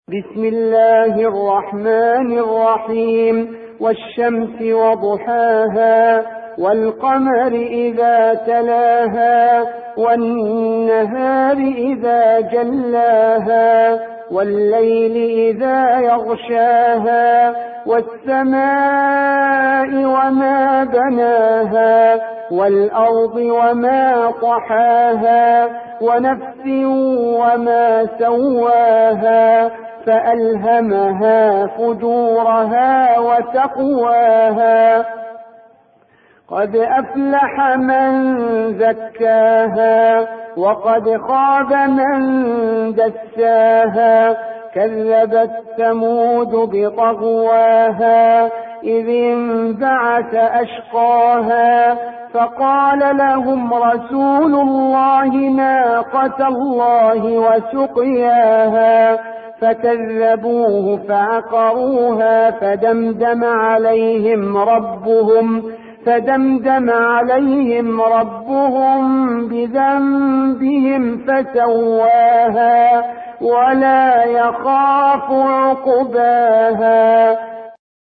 بسم الله الرحمن الرحيم. والشمس وضحاها والقمر إذا تلاها والنهار إذا جلاها والليل إذا يغشاها والسماء وما بناها والأرض وما طحاها ونفس وما سواها فألهمها فجورها وتقواها قد أفلح من زكاها وقد خاب من دساها كذبت ثمود بطغواها إذ انبعث أشقاها فقال لهم رسول الله ناقة الله وسقياها فكذبوه فعقروها فدمدم عليهم ربهم بذنبهم فسواها ولا يخاف عقباها